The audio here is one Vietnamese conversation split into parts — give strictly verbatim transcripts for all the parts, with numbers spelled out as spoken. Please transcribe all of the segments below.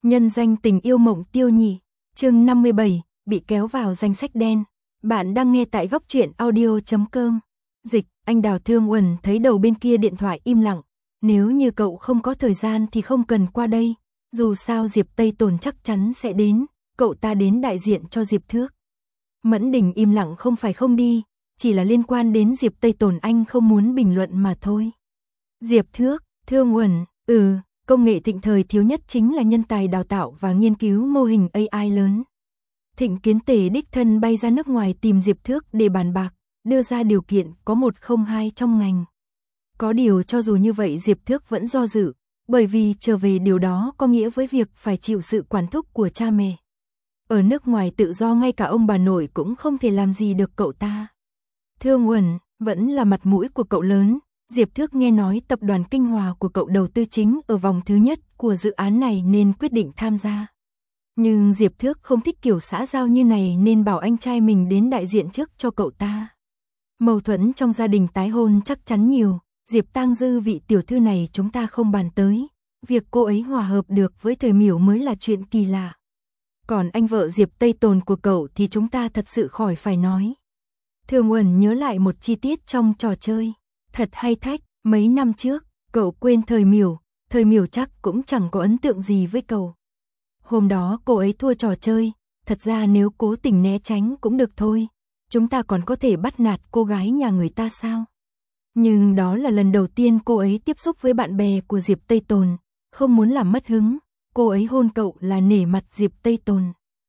Nhân danh tình yêu Mộng Tiêu nhỉ. Chương năm mươi bảy, bị kéo vào danh sách đen. Bạn đang nghe tại góc truyện audio chấm com. Dịch, anh Đào Thương Uẩn thấy đầu bên kia điện thoại im lặng. Nếu như cậu không có thời gian thì không cần qua đây. Dù sao Diệp Tây Tồn chắc chắn sẽ đến. Cậu ta đến đại diện cho Diệp Thước. Mẫn Đình im lặng không phải không đi. Chỉ là liên quan đến Diệp Tây Tồn anh không muốn bình luận mà thôi. Diệp Thước, Thương Uẩn, ừ, công nghệ thịnh thời thiếu nhất chính là nhân tài đào tạo và nghiên cứu mô hình a i lớn. Thịnh Kiến Tề đích thân bay ra nước ngoài tìm Diệp Thước để bàn bạc, đưa ra điều kiện có một không hai trong ngành. Có điều cho dù như vậy Diệp Thước vẫn do dự, bởi vì trở về điều đó có nghĩa với việc phải chịu sự quản thúc của cha mẹ. Ở nước ngoài tự do ngay cả ông bà nội cũng không thể làm gì được cậu ta. Thương Uẩn, vẫn là mặt mũi của cậu lớn. Diệp Thước nghe nói tập đoàn Kinh Hòa của cậu đầu tư chính ở vòng thứ nhất của dự án này nên quyết định tham gia. Nhưng Diệp Thước không thích kiểu xã giao như này nên bảo anh trai mình đến đại diện trước cho cậu ta. Mâu thuẫn trong gia đình tái hôn chắc chắn nhiều, Diệp Tang Dư vị tiểu thư này chúng ta không bàn tới. Việc cô ấy hòa hợp được với Thời Miểu mới là chuyện kỳ lạ. Còn anh vợ Diệp Tây Tồn của cậu thì chúng ta thật sự khỏi phải nói. Thương Uẩn nhớ lại một chi tiết trong trò chơi. Thật hay thách, mấy năm trước, cậu quên Thời Miểu, Thời Miểu chắc cũng chẳng có ấn tượng gì với cậu. Hôm đó cô ấy thua trò chơi, thật ra nếu cố tình né tránh cũng được thôi. Chúng ta còn có thể bắt nạt cô gái nhà người ta sao? Nhưng đó là lần đầu tiên cô ấy tiếp xúc với bạn bè của Diệp Tây Tồn, không muốn làm mất hứng, cô ấy hôn cậu là nể mặt Diệp Tây Tồn.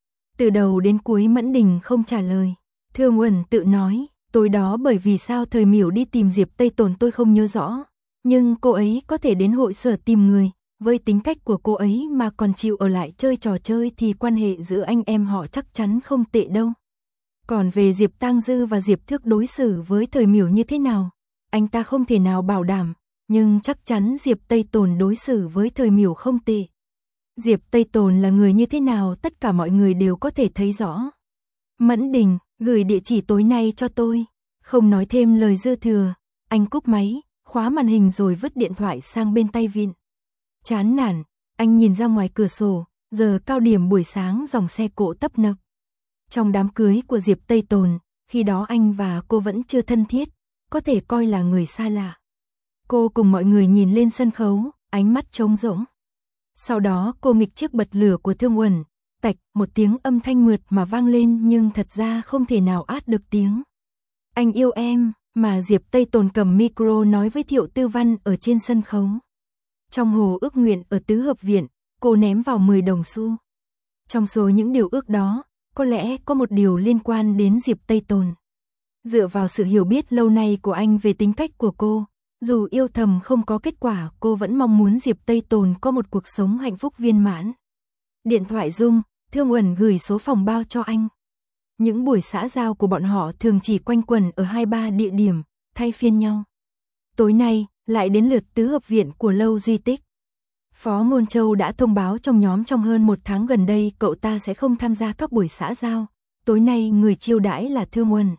Từ đầu đến cuối Mẫn Đình không trả lời, Thương Uẩn tự nói. Tối đó bởi vì sao Thời Miểu đi tìm Diệp Tây Tồn tôi không nhớ rõ, nhưng cô ấy có thể đến hội sở tìm người, với tính cách của cô ấy mà còn chịu ở lại chơi trò chơi thì quan hệ giữa anh em họ chắc chắn không tệ đâu. Còn về Diệp Tang Dư và Diệp Thước đối xử với Thời Miểu như thế nào, anh ta không thể nào bảo đảm, nhưng chắc chắn Diệp Tây Tồn đối xử với Thời Miểu không tệ. Diệp Tây Tồn là người như thế nào tất cả mọi người đều có thể thấy rõ. Mẫn Đình, gửi địa chỉ tối nay cho tôi. Không nói thêm lời dư thừa, anh cúp máy, khóa màn hình rồi vứt điện thoại sang bên tay vịn. Chán nản, anh nhìn ra ngoài cửa sổ, giờ cao điểm buổi sáng dòng xe cộ tấp nập. Trong đám cưới của Diệp Tây Tồn, khi đó anh và cô vẫn chưa thân thiết, có thể coi là người xa lạ. Cô cùng mọi người nhìn lên sân khấu, ánh mắt trống rỗng. Sau đó cô nghịch chiếc bật lửa của Thương Uẩn. Tạch, một tiếng âm thanh mượt mà vang lên nhưng thật ra không thể nào át được tiếng. Anh yêu em, mà Diệp Tây Tồn cầm micro nói với Thiệu Tư Văn ở trên sân khấu. Trong hồ ước nguyện ở tứ hợp viện, cô ném vào mười đồng xu. Trong số những điều ước đó, có lẽ có một điều liên quan đến Diệp Tây Tồn. Dựa vào sự hiểu biết lâu nay của anh về tính cách của cô, dù yêu thầm không có kết quả cô vẫn mong muốn Diệp Tây Tồn có một cuộc sống hạnh phúc viên mãn. Điện thoại rung, Thương Uẩn gửi số phòng bao cho anh. Những buổi xã giao của bọn họ thường chỉ quanh quẩn ở hai ba địa điểm, thay phiên nhau. Tối nay, lại đến lượt tứ hợp viện của Lâu Duy Tích. Phó Ngôn Châu đã thông báo trong nhóm trong hơn một tháng gần đây cậu ta sẽ không tham gia các buổi xã giao. Tối nay người chiêu đãi là Thương Uẩn.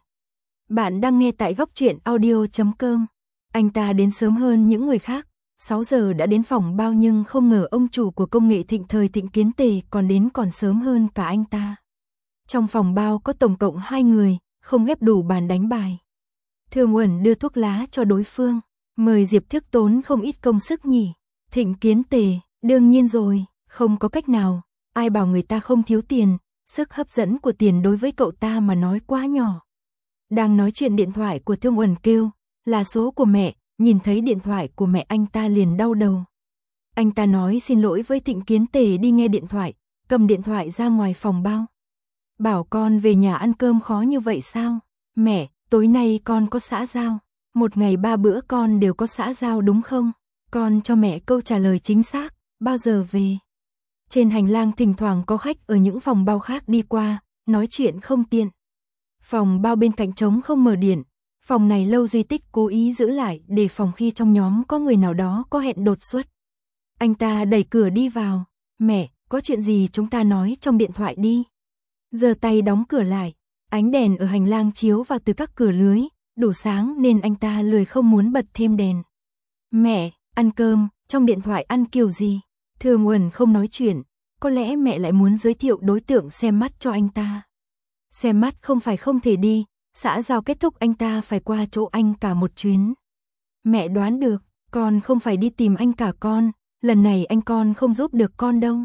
Bạn đang nghe tại góc truyện audio chấm com. Anh ta đến sớm hơn những người khác. sáu giờ đã đến phòng bao nhưng không ngờ ông chủ của công nghệ thịnh thời Thịnh Kiến Tề còn đến còn sớm hơn cả anh ta. Trong phòng bao có tổng cộng hai người, không ghép đủ bàn đánh bài. Thương Uẩn đưa thuốc lá cho đối phương, mời Diệp Thước tốn không ít công sức nhỉ. Thịnh Kiến Tề, đương nhiên rồi, không có cách nào, ai bảo người ta không thiếu tiền, sức hấp dẫn của tiền đối với cậu ta mà nói quá nhỏ. Đang nói chuyện điện thoại của Thương Uẩn kêu, là số của mẹ. Nhìn thấy điện thoại của mẹ anh ta liền đau đầu. Anh ta nói xin lỗi với Thịnh Kiến Tề đi nghe điện thoại, cầm điện thoại ra ngoài phòng bao. Bảo con về nhà ăn cơm khó như vậy sao? Mẹ, tối nay con có xã giao. Một ngày ba bữa con đều có xã giao đúng không? Con cho mẹ câu trả lời chính xác, bao giờ về? Trên hành lang thỉnh thoảng có khách ở những phòng bao khác đi qua, nói chuyện không tiện. Phòng bao bên cạnh trống không mở điện. Phòng này Lâu Duy Tích cố ý giữ lại để phòng khi trong nhóm có người nào đó có hẹn đột xuất. Anh ta đẩy cửa đi vào. Mẹ, có chuyện gì chúng ta nói trong điện thoại đi. Giơ tay đóng cửa lại. Ánh đèn ở hành lang chiếu vào từ các cửa lưới, đủ sáng nên anh ta lười không muốn bật thêm đèn. Mẹ, ăn cơm, trong điện thoại ăn kiểu gì? Thương Uẩn không nói chuyện. có lẽ mẹ lại muốn giới thiệu đối tượng xem mắt cho anh ta. Xem mắt không phải không thể đi, xã giao kết thúc anh ta phải qua chỗ anh cả một chuyến. Mẹ đoán được, con không phải đi tìm anh cả con, lần này anh con không giúp được con đâu.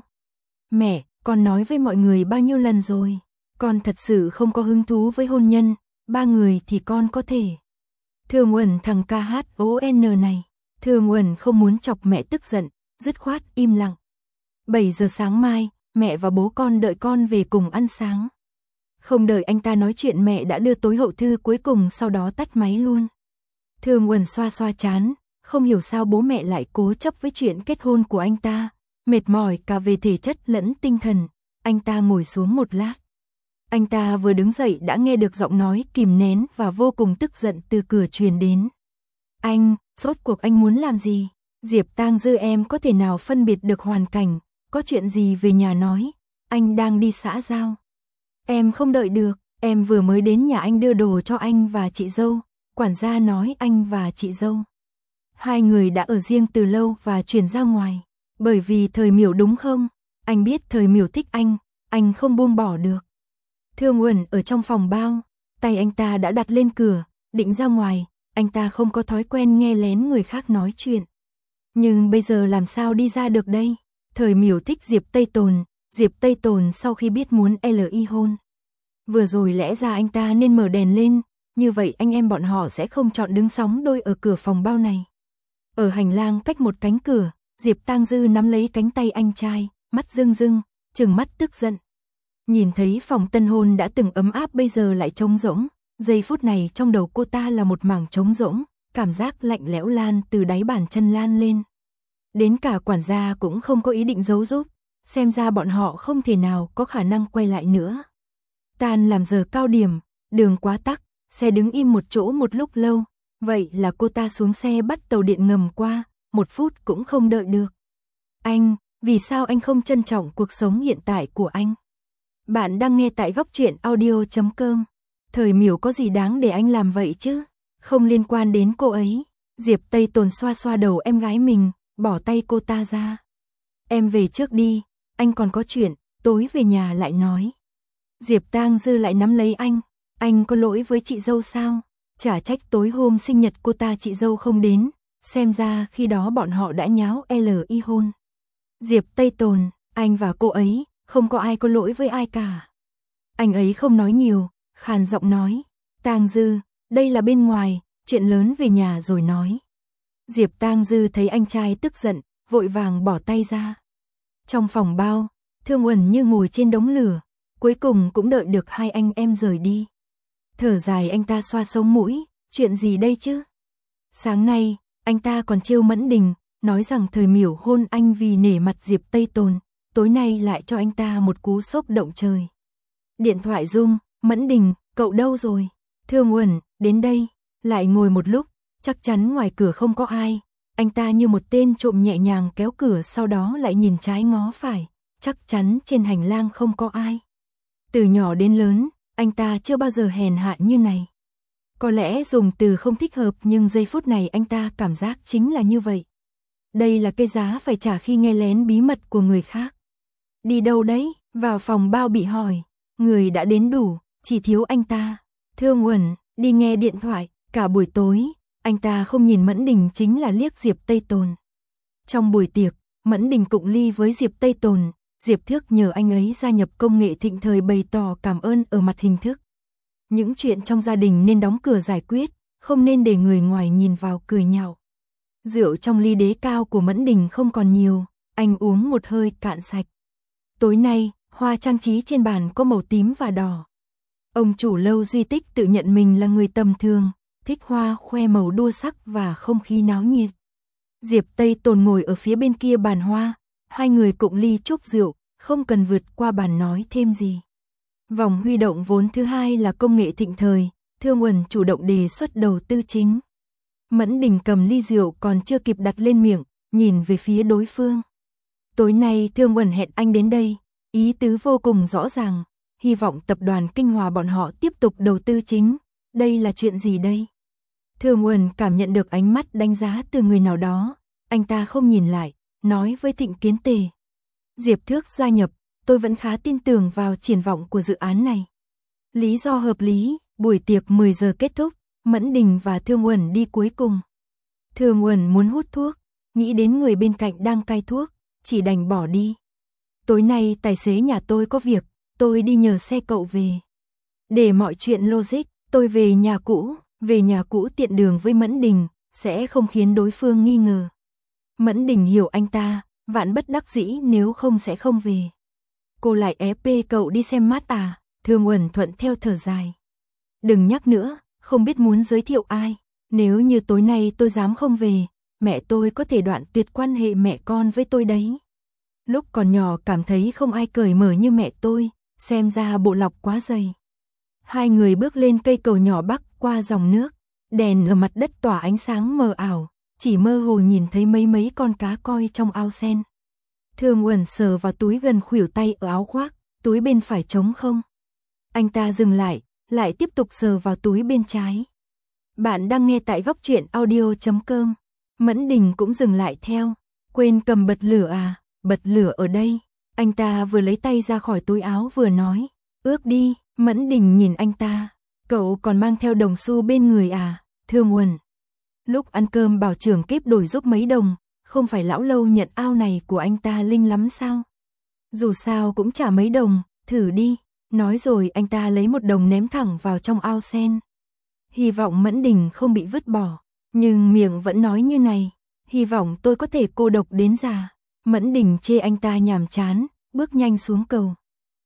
Mẹ, con nói với mọi người bao nhiêu lần rồi, con thật sự không có hứng thú với hôn nhân, ba người thì con có thể. Thương Uẩn thằng ca hát o en này, Thương Uẩn không muốn chọc mẹ tức giận, dứt khoát im lặng. bảy giờ sáng mai, mẹ và bố con đợi con về cùng ăn sáng. Không đợi anh ta nói chuyện mẹ đã đưa tối hậu thư cuối cùng sau đó tắt máy luôn. Thương Uẩn xoa xoa chán, không hiểu sao bố mẹ lại cố chấp với chuyện kết hôn của anh ta, mệt mỏi cả về thể chất lẫn tinh thần, anh ta ngồi xuống một lát. Anh ta vừa đứng dậy đã nghe được giọng nói kìm nén và vô cùng tức giận từ cửa truyền đến. Anh, rốt cuộc anh muốn làm gì? Diệp Tang Dư em có thể nào phân biệt được hoàn cảnh, có chuyện gì về nhà nói, anh đang đi xã giao. Em không đợi được, em vừa mới đến nhà anh đưa đồ cho anh và chị dâu, quản gia nói anh và chị dâu. Hai người đã ở riêng từ lâu và chuyển ra ngoài, bởi vì Thời Miểu đúng không? Anh biết Thời Miểu thích anh, anh không buông bỏ được. Thương Uẩn ở trong phòng bao, tay anh ta đã đặt lên cửa, định ra ngoài, anh ta không có thói quen nghe lén người khác nói chuyện. Nhưng bây giờ làm sao đi ra được đây? Thời Miểu thích Diệp Tây Tồn, Diệp Tây Tồn sau khi biết muốn ly hôn. Vừa rồi lẽ ra anh ta nên mở đèn lên, như vậy anh em bọn họ sẽ không chọn đứng sóng đôi ở cửa phòng bao này. Ở hành lang cách một cánh cửa, Diệp Tang Dư nắm lấy cánh tay anh trai, mắt rưng rưng, trừng mắt tức giận. Nhìn thấy phòng tân hôn đã từng ấm áp bây giờ lại trống rỗng, giây phút này trong đầu cô ta là một mảng trống rỗng, cảm giác lạnh lẽo lan từ đáy bàn chân lan lên. Đến cả quản gia cũng không có ý định giấu giúp, xem ra bọn họ không thể nào có khả năng quay lại nữa. Tan làm giờ cao điểm, đường quá tắc, xe đứng im một chỗ một lúc lâu, vậy là cô ta xuống xe bắt tàu điện ngầm qua, một phút cũng không đợi được. Anh, vì sao anh không trân trọng cuộc sống hiện tại của anh? Bạn đang nghe tại góc truyện audio chấm com. Thời Miểu có gì đáng để anh làm vậy chứ? Không liên quan đến cô ấy. Diệp Tây Tồn xoa xoa đầu em gái mình, bỏ tay cô ta ra. Em về trước đi, anh còn có chuyện, tối về nhà lại nói. Diệp Tang Dư lại nắm lấy anh, anh có lỗi với chị dâu sao? Chả trách tối hôm sinh nhật cô ta chị dâu không đến, xem ra khi đó bọn họ đã nháo ly hôn. Diệp Tây Tồn, anh và cô ấy, không có ai có lỗi với ai cả. Anh ấy không nói nhiều, khàn giọng nói, Tang Dư, đây là bên ngoài, chuyện lớn về nhà rồi nói. Diệp Tang Dư thấy anh trai tức giận, vội vàng bỏ tay ra. Trong phòng bao, Thương Uẩn như ngồi trên đống lửa, cuối cùng cũng đợi được hai anh em rời đi. Thở dài anh ta xoa sống mũi, chuyện gì đây chứ? Sáng nay, anh ta còn trêu Mẫn Đình, nói rằng Thời Miểu hôn anh vì nể mặt Diệp Tây Tồn, tối nay lại cho anh ta một cú sốc động trời. Điện thoại rung, Mẫn Đình, cậu đâu rồi? Thương Uẩn, đến đây, lại ngồi một lúc, chắc chắn ngoài cửa không có ai. Anh ta như một tên trộm nhẹ nhàng kéo cửa sau đó lại nhìn trái ngó phải, chắc chắn trên hành lang không có ai. Từ nhỏ đến lớn, anh ta chưa bao giờ hèn hạ như này. Có lẽ dùng từ không thích hợp nhưng giây phút này anh ta cảm giác chính là như vậy. Đây là cái giá phải trả khi nghe lén bí mật của người khác. Đi đâu đấy? Vào phòng bao bị hỏi. Người đã đến đủ, chỉ thiếu anh ta. Thương Uẩn, đi nghe điện thoại. Cả buổi tối, anh ta không nhìn Mẫn Đình chính là liếc Diệp Tây Tồn. Trong buổi tiệc, Mẫn Đình cụng ly với Diệp Tây Tồn. Diệp Thước nhờ anh ấy gia nhập công nghệ thịnh thời bày tỏ cảm ơn ở mặt hình thức. Những chuyện trong gia đình nên đóng cửa giải quyết, không nên để người ngoài nhìn vào cười nhạo. Rượu trong ly đế cao của Mẫn Đình không còn nhiều, anh uống một hơi cạn sạch. Tối nay, hoa trang trí trên bàn có màu tím và đỏ. Ông chủ lâu Duy Tích tự nhận mình là người tầm thường, thích hoa khoe màu đua sắc và không khí náo nhiệt. Diệp Tây Tồn ngồi ở phía bên kia bàn hoa, hai người cụng ly chúc rượu, không cần vượt qua bàn nói thêm gì. Vòng huy động vốn thứ hai là công nghệ thịnh thời, Thương Uẩn chủ động đề xuất đầu tư chính. Mẫn Đình cầm ly rượu còn chưa kịp đặt lên miệng, nhìn về phía đối phương. Tối nay Thương Uẩn hẹn anh đến đây, ý tứ vô cùng rõ ràng, hy vọng tập đoàn Kinh Hòa bọn họ tiếp tục đầu tư chính. Đây là chuyện gì đây? Thương Uẩn cảm nhận được ánh mắt đánh giá từ người nào đó, anh ta không nhìn lại, nói với Thịnh Kiến Tề. Diệp Thước gia nhập, tôi vẫn khá tin tưởng vào triển vọng của dự án này. Lý do hợp lý, buổi tiệc mười giờ kết thúc, Mẫn Đình và Thương Uẩn đi cuối cùng. Thương Uẩn muốn hút thuốc, nghĩ đến người bên cạnh đang cai thuốc, chỉ đành bỏ đi. Tối nay tài xế nhà tôi có việc, tôi đi nhờ xe cậu về. Để mọi chuyện logic, tôi về nhà cũ, về nhà cũ tiện đường với Mẫn Đình, sẽ không khiến đối phương nghi ngờ. Mẫn Đình hiểu anh ta, vạn bất đắc dĩ nếu không sẽ không về. Cô lại ép cậu đi xem mát à, Thương Uẩn thuận theo thở dài. Đừng nhắc nữa, không biết muốn giới thiệu ai, nếu như tối nay tôi dám không về, mẹ tôi có thể đoạn tuyệt quan hệ mẹ con với tôi đấy. Lúc còn nhỏ cảm thấy không ai cởi mở như mẹ tôi, xem ra bộ lọc quá dày. Hai người bước lên cây cầu nhỏ bắc qua dòng nước, đèn ở mặt đất tỏa ánh sáng mờ ảo, chỉ mơ hồ nhìn thấy mấy mấy con cá coi trong ao sen. Thương Uẩn sờ vào túi gần khuỷu tay ở áo khoác, túi bên phải trống không. Anh ta dừng lại, lại tiếp tục sờ vào túi bên trái. Bạn đang nghe tại góc truyện audio chấm com. Mẫn Đình cũng dừng lại theo, quên cầm bật lửa à, bật lửa ở đây. Anh ta vừa lấy tay ra khỏi túi áo vừa nói, ước đi. Mẫn Đình nhìn anh ta, cậu còn mang theo đồng xu bên người à, Thương Uẩn. Lúc ăn cơm bảo trưởng kíp đổi giúp mấy đồng, không phải lão lâu nhận ao này của anh ta linh lắm sao? Dù sao cũng trả mấy đồng, thử đi. Nói rồi anh ta lấy một đồng ném thẳng vào trong ao sen. Hy vọng Mẫn Đình không bị vứt bỏ, nhưng miệng vẫn nói như này, hy vọng tôi có thể cô độc đến già. Mẫn Đình chê anh ta nhàm chán, bước nhanh xuống cầu.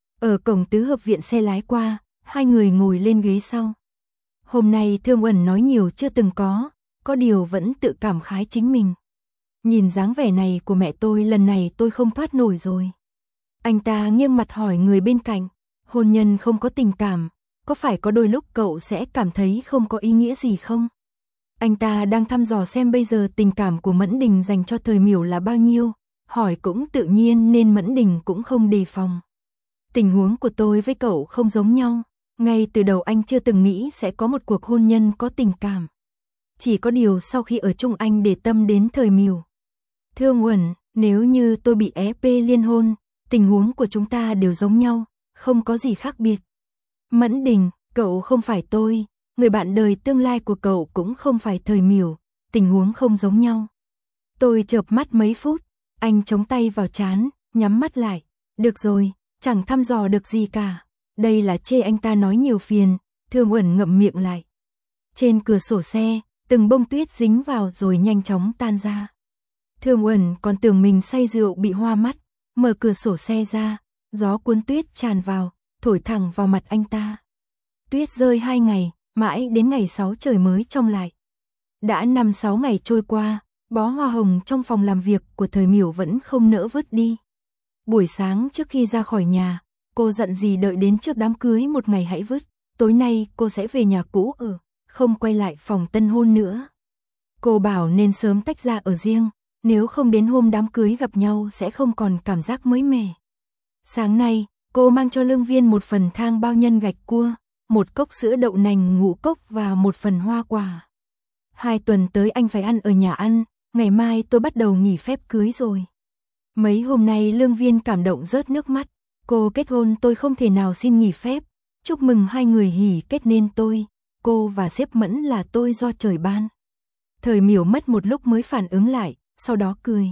Ở cổng tứ hợp viện xe lái qua, hai người ngồi lên ghế sau. Hôm nay Thương Uẩn nói nhiều chưa từng có, có điều vẫn tự cảm khái chính mình. Nhìn dáng vẻ này của mẹ tôi lần này tôi không thoát nổi rồi. Anh ta nghiêng mặt hỏi người bên cạnh, hôn nhân không có tình cảm, có phải có đôi lúc cậu sẽ cảm thấy không có ý nghĩa gì không? Anh ta đang thăm dò xem bây giờ tình cảm của Mẫn Đình dành cho Thời Miểu là bao nhiêu, hỏi cũng tự nhiên nên Mẫn Đình cũng không đề phòng. Tình huống của tôi với cậu không giống nhau, ngay từ đầu anh chưa từng nghĩ sẽ có một cuộc hôn nhân có tình cảm. Chỉ có điều sau khi ở chung anh để tâm đến Thời Miểu. Thương Uẩn, nếu như tôi bị ép liên hôn, tình huống của chúng ta đều giống nhau, không có gì khác biệt. Mẫn Đình, cậu không phải tôi, người bạn đời tương lai của cậu cũng không phải Thời Miểu, tình huống không giống nhau. Tôi chợp mắt mấy phút, anh chống tay vào trán, nhắm mắt lại. Được rồi, chẳng thăm dò được gì cả. Đây là chê anh ta nói nhiều phiền, Thương Uẩn ngậm miệng lại. Trên cửa sổ xe, từng bông tuyết dính vào rồi nhanh chóng tan ra. Thương Uẩn còn tưởng mình say rượu bị hoa mắt, mở cửa sổ xe ra, gió cuốn tuyết tràn vào, thổi thẳng vào mặt anh ta. Tuyết rơi hai ngày, mãi đến ngày sáu trời mới trong lại. Đã năm sáu ngày trôi qua, bó hoa hồng trong phòng làm việc của Thời Miểu vẫn không nỡ vứt đi. Buổi sáng trước khi ra khỏi nhà, cô dặn dì đợi đến trước đám cưới một ngày hãy vứt, tối nay cô sẽ về nhà cũ ở, không quay lại phòng tân hôn nữa. Cô bảo nên sớm tách ra ở riêng, nếu không đến hôm đám cưới gặp nhau sẽ không còn cảm giác mới mẻ. Sáng nay, cô mang cho Lương Viên một phần thang bao nhân gạch cua, một cốc sữa đậu nành ngũ cốc và một phần hoa quả. Hai tuần tới anh phải ăn ở nhà ăn, ngày mai tôi bắt đầu nghỉ phép cưới rồi. Mấy hôm nay Lương Viên cảm động rớt nước mắt, cô kết hôn tôi không thể nào xin nghỉ phép, chúc mừng hai người hỉ kết nên tôi, cô và sếp Mẫn là tôi do trời ban. Thời Miểu mất một lúc mới phản ứng lại, sau đó cười.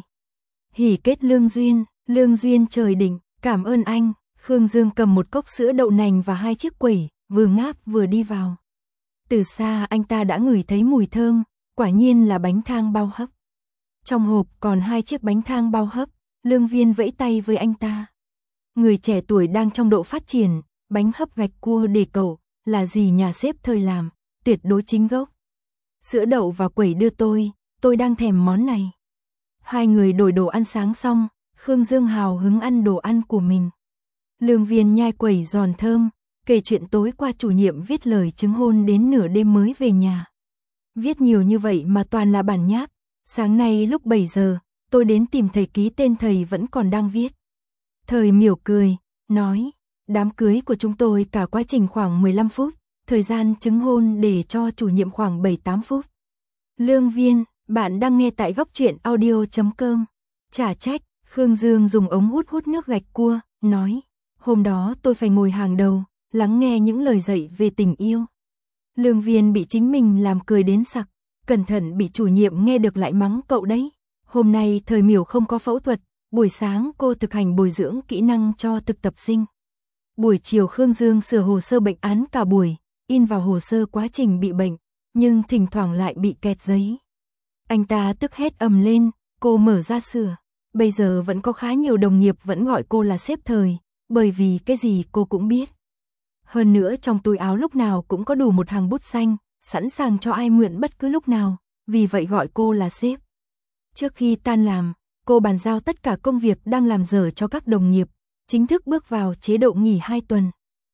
Hỉ kết Lương Duyên, Lương Duyên trời định, cảm ơn anh. Khương Dương cầm một cốc sữa đậu nành và hai chiếc quẩy, vừa ngáp vừa đi vào. Từ xa anh ta đã ngửi thấy mùi thơm, quả nhiên là bánh thang bao hấp. Trong hộp còn hai chiếc bánh thang bao hấp, Lương Viên vẫy tay với anh ta. Người trẻ tuổi đang trong độ phát triển, bánh hấp gạch cua để cậu, là gì nhà sếp Thời làm, tuyệt đối chính gốc. Sữa đậu và quẩy đưa tôi, tôi đang thèm món này. Hai người đổi đồ ăn sáng xong, Khương Dương hào hứng ăn đồ ăn của mình. Lương Viên nhai quẩy giòn thơm, kể chuyện tối qua chủ nhiệm viết lời chứng hôn đến nửa đêm mới về nhà. Viết nhiều như vậy mà toàn là bản nháp. Sáng nay lúc bảy giờ, tôi đến tìm thầy ký tên thầy vẫn còn đang viết. Thời Miểu cười, nói, đám cưới của chúng tôi cả quá trình khoảng mười lăm phút, thời gian chứng hôn để cho chủ nhiệm khoảng bảy tám phút. Lương Viên, bạn đang nghe tại góc truyện audio chấm com. Chả trách, Khương Dương dùng ống hút hút nước gạch cua, nói, hôm đó tôi phải ngồi hàng đầu, lắng nghe những lời dạy về tình yêu. Lương Viên bị chính mình làm cười đến sặc, cẩn thận bị chủ nhiệm nghe được lại mắng cậu đấy. Hôm nay Thời Miểu không có phẫu thuật, buổi sáng cô thực hành bồi dưỡng kỹ năng cho thực tập sinh. Buổi chiều Khương Dương sửa hồ sơ bệnh án cả buổi, in vào hồ sơ quá trình bị bệnh, nhưng thỉnh thoảng lại bị kẹt giấy. Anh ta tức hét ầm lên, cô mở ra sửa. Bây giờ vẫn có khá nhiều đồng nghiệp vẫn gọi cô là sếp Thời, bởi vì cái gì cô cũng biết. Hơn nữa trong túi áo lúc nào cũng có đủ một hàng bút xanh, sẵn sàng cho ai mượn bất cứ lúc nào, vì vậy gọi cô là sếp. Trước khi tan làm, cô bàn giao tất cả công việc đang làm dở cho các đồng nghiệp, chính thức bước vào chế độ nghỉ hai tuần.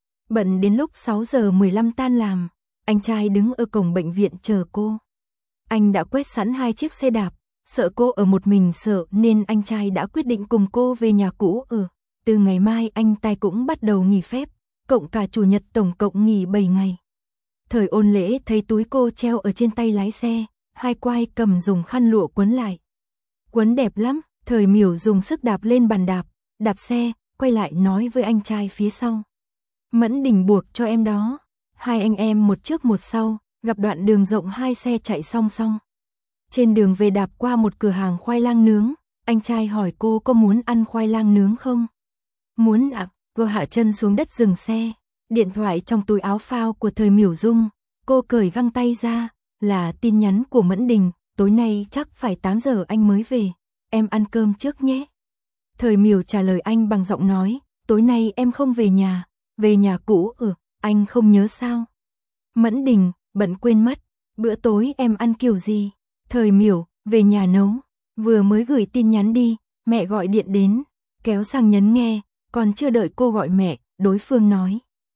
Bận đến lúc sáu giờ mười lăm tan làm, anh trai đứng ở cổng bệnh viện chờ cô. Anh đã quét sẵn hai chiếc xe đạp, sợ cô ở một mình sợ nên anh trai đã quyết định cùng cô về nhà cũ ở. Từ ngày mai anh trai cũng bắt đầu nghỉ phép, cộng cả chủ nhật tổng cộng nghỉ bảy ngày. Thời Ôn Lễ thấy túi cô treo ở trên tay lái xe, hai quai cầm dùng khăn lụa quấn lại. Quấn đẹp lắm, Thời Miểu dùng sức đạp lên bàn đạp, đạp xe, quay lại nói với anh trai phía sau. Mẫn Đình buộc cho em đó. Hai anh em một trước một sau, gặp đoạn đường rộng hai xe chạy song song. Trên đường về đạp qua một cửa hàng khoai lang nướng, anh trai hỏi cô có muốn ăn khoai lang nướng không? Muốn ạ, à, cô hạ chân xuống đất dừng xe, điện thoại trong túi áo phao của Thời Miểu rung, cô cởi găng tay ra, là tin nhắn của Mẫn Đình, tối nay chắc phải tám giờ anh mới về, em ăn cơm trước nhé. Thời Miểu trả lời anh bằng giọng nói, tối nay em không về nhà, về nhà cũ ừ, anh không nhớ sao? Mẫn Đình, bận quên mất, bữa tối em ăn kiểu gì? Thời Miểu, về nhà nấu, vừa mới gửi tin nhắn đi, mẹ gọi điện đến, kéo sang nhấn nghe, còn chưa đợi cô gọi mẹ, đối phương nói.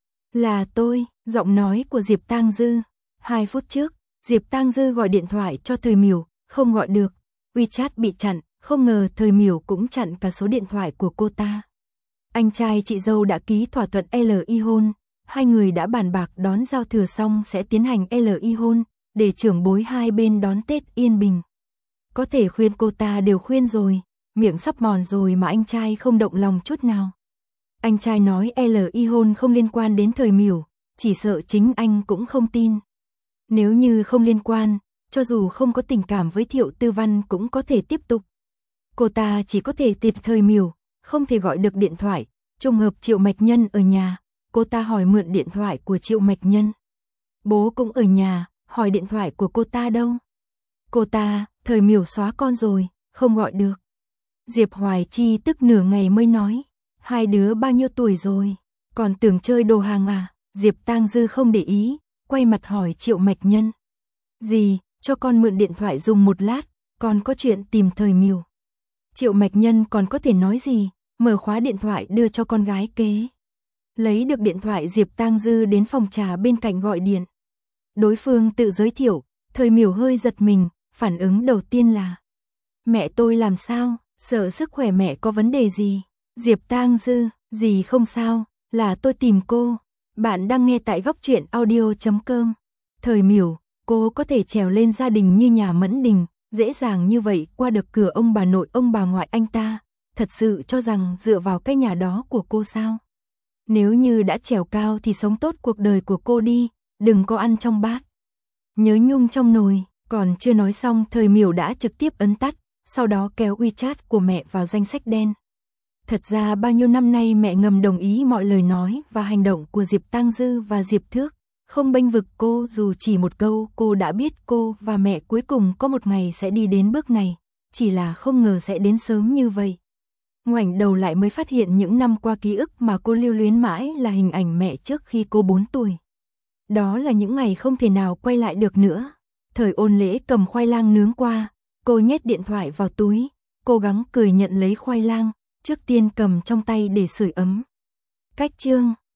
Là tôi, giọng nói của Diệp Tang Dư. Hai phút trước, Diệp Tang Dư gọi điện thoại cho Thời Miểu, không gọi được, WeChat bị chặn, không ngờ Thời Miểu cũng chặn cả số điện thoại của cô ta. Anh trai chị dâu đã ký thỏa thuận ly hôn, hai người đã bàn bạc đón giao thừa xong sẽ tiến hành ly hôn, để trưởng bối hai bên đón Tết yên bình. Có thể khuyên cô ta đều khuyên rồi, miệng sắp mòn rồi mà anh trai không động lòng chút nào. Anh trai nói ly hôn không liên quan đến Thời Miểu, chỉ sợ chính anh cũng không tin. Nếu như không liên quan, cho dù không có tình cảm với Thiệu Tư Văn cũng có thể tiếp tục. Cô ta chỉ có thể tịt Thời Miểu, không thể gọi được điện thoại, trùng hợp Triệu Mạch Nhân ở nhà, cô ta hỏi mượn điện thoại của Triệu Mạch Nhân. Bố cũng ở nhà, hỏi điện thoại của cô ta đâu. Cô ta, Thời Miểu xóa con rồi, không gọi được. Diệp Hoài Chi tức nửa ngày mới nói, hai đứa bao nhiêu tuổi rồi, còn tưởng chơi đồ hàng à? Diệp Tang Dư không để ý, quay mặt hỏi Triệu Mạch Nhân. Gì, cho con mượn điện thoại dùng một lát, con có chuyện tìm Thời Miểu. Triệu Mạch Nhân còn có thể nói gì, mở khóa điện thoại đưa cho con gái kế. Lấy được điện thoại Diệp Tang Dư đến phòng trà bên cạnh gọi điện. Đối phương tự giới thiệu, Thời Miểu hơi giật mình, phản ứng đầu tiên là mẹ tôi làm sao, sợ sức khỏe mẹ có vấn đề gì. Diệp Tang Dư, gì không sao, là tôi tìm cô. Bạn đang nghe tại góc truyện audio chấm com. Thời Miểu, cô có thể trèo lên gia đình như nhà Mẫn Đình, dễ dàng như vậy qua được cửa ông bà nội ông bà ngoại anh ta, thật sự cho rằng dựa vào cái nhà đó của cô sao? Nếu như đã trèo cao thì sống tốt cuộc đời của cô đi, đừng có ăn trong bát, nhớ nhung trong nồi. Còn chưa nói xong Thời Miểu đã trực tiếp ấn tắt, sau đó kéo WeChat của mẹ vào danh sách đen. Thật ra bao nhiêu năm nay mẹ ngầm đồng ý mọi lời nói và hành động của Diệp Tang Dư và Diệp Thước, không bênh vực cô dù chỉ một câu. Cô đã biết cô và mẹ cuối cùng có một ngày sẽ đi đến bước này, chỉ là không ngờ sẽ đến sớm như vậy. Ngoảnh đầu lại mới phát hiện những năm qua ký ức mà cô lưu luyến mãi là hình ảnh mẹ trước khi cô bốn tuổi. Đó là những ngày không thể nào quay lại được nữa. Thời Ôn Lễ cầm khoai lang nướng qua, cô nhét điện thoại vào túi, cố gắng cười nhận lấy khoai lang, trước tiên cầm trong tay để sưởi ấm. Cách chương